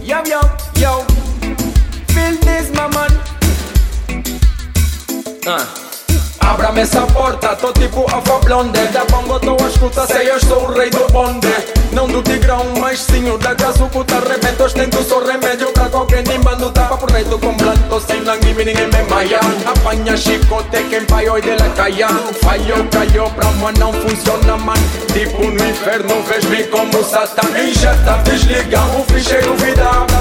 Yo, yo, yo. Feel this, my man. Abra-me essa porta, tô tipo Alfa Blonde. Da bongo tô a escuta, sei eu sou o rei do bonde. Não do tigrão, mas sim o da casucuta. Rebento, ostento, sou remédio pra qualquer nimbando. Tapa por reto com blanco, sem langue, ninguém me maia. Apanha chicote, quem vai oi de la caia. Falhou, caiu, pra uma não funciona, man. Tipo no inferno, vês-me como Satã. E já tá desligado, o ficheiro vida.